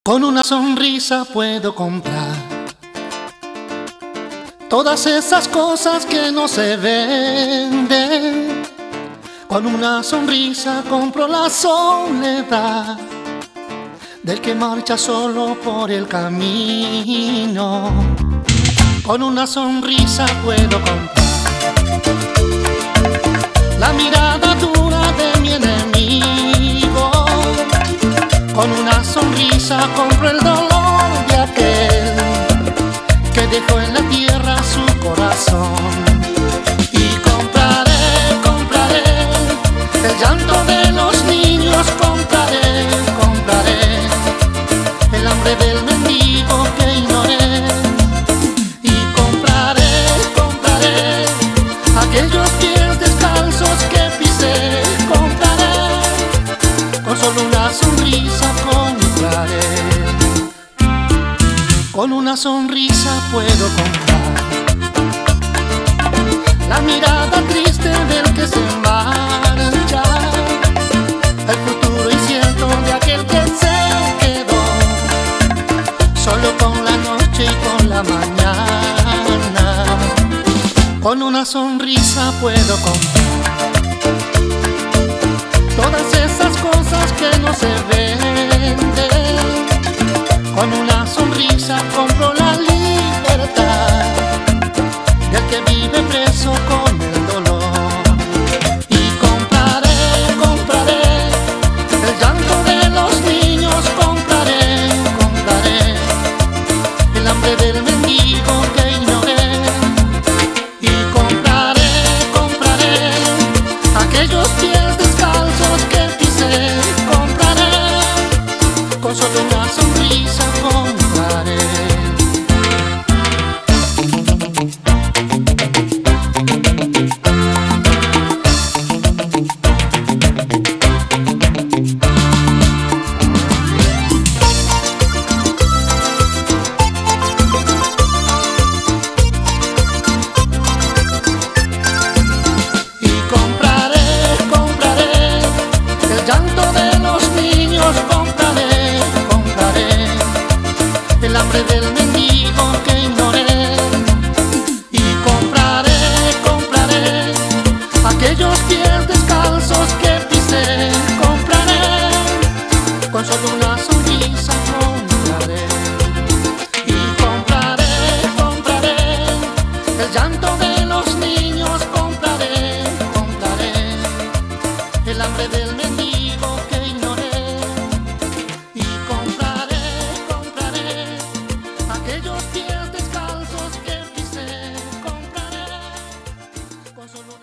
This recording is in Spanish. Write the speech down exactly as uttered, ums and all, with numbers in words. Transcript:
Con una sonrisa puedo comprar todas esas cosas que no se venden. Con una sonrisa compro la soledad del que marcha solo por el camino. Con una sonrisa puedo comprar la mirada dura de mi enemigo. Con una sonrisa compro el dolor de aquel que dejó en la tierra su corazón. Y compraré, compraré el llanto de los niños, compraré, compraré el hambre del mendigo que ignoré. Y compraré, compraré aquellos pies descalzos que pisé, compraré, con solo una sonrisa compraré. Con una sonrisa puedo comprar la mirada triste del que se marcha, el futuro incierto de aquel que se quedó solo con la noche y con la mañana. Con una sonrisa puedo comprar todas esas cosas que no se venden. Con una sonrisa compro la libertad del que vive preso con el dolor. Y compraré, compraré el llanto de los niños, compraré, compraré el hambre del mendigo que ignoré. Y compraré, compraré aquellos pies descalzos que pisé, compraré, con solo una sonrisa compraré. Y compraré, compraré el llanto de los niños, compraré, compraré el hambre del mendigo que ignoré. Y compraré, compraré aquellos pies descalzos que pisé, compraré, con solo una sonrisa compraré. Y compraré, compraré el llanto de los niños, compraré, compraré el hambre del mendigo que ignoré. Y compraré, compraré aquellos pies descalzos que pisé, compraré, con solo una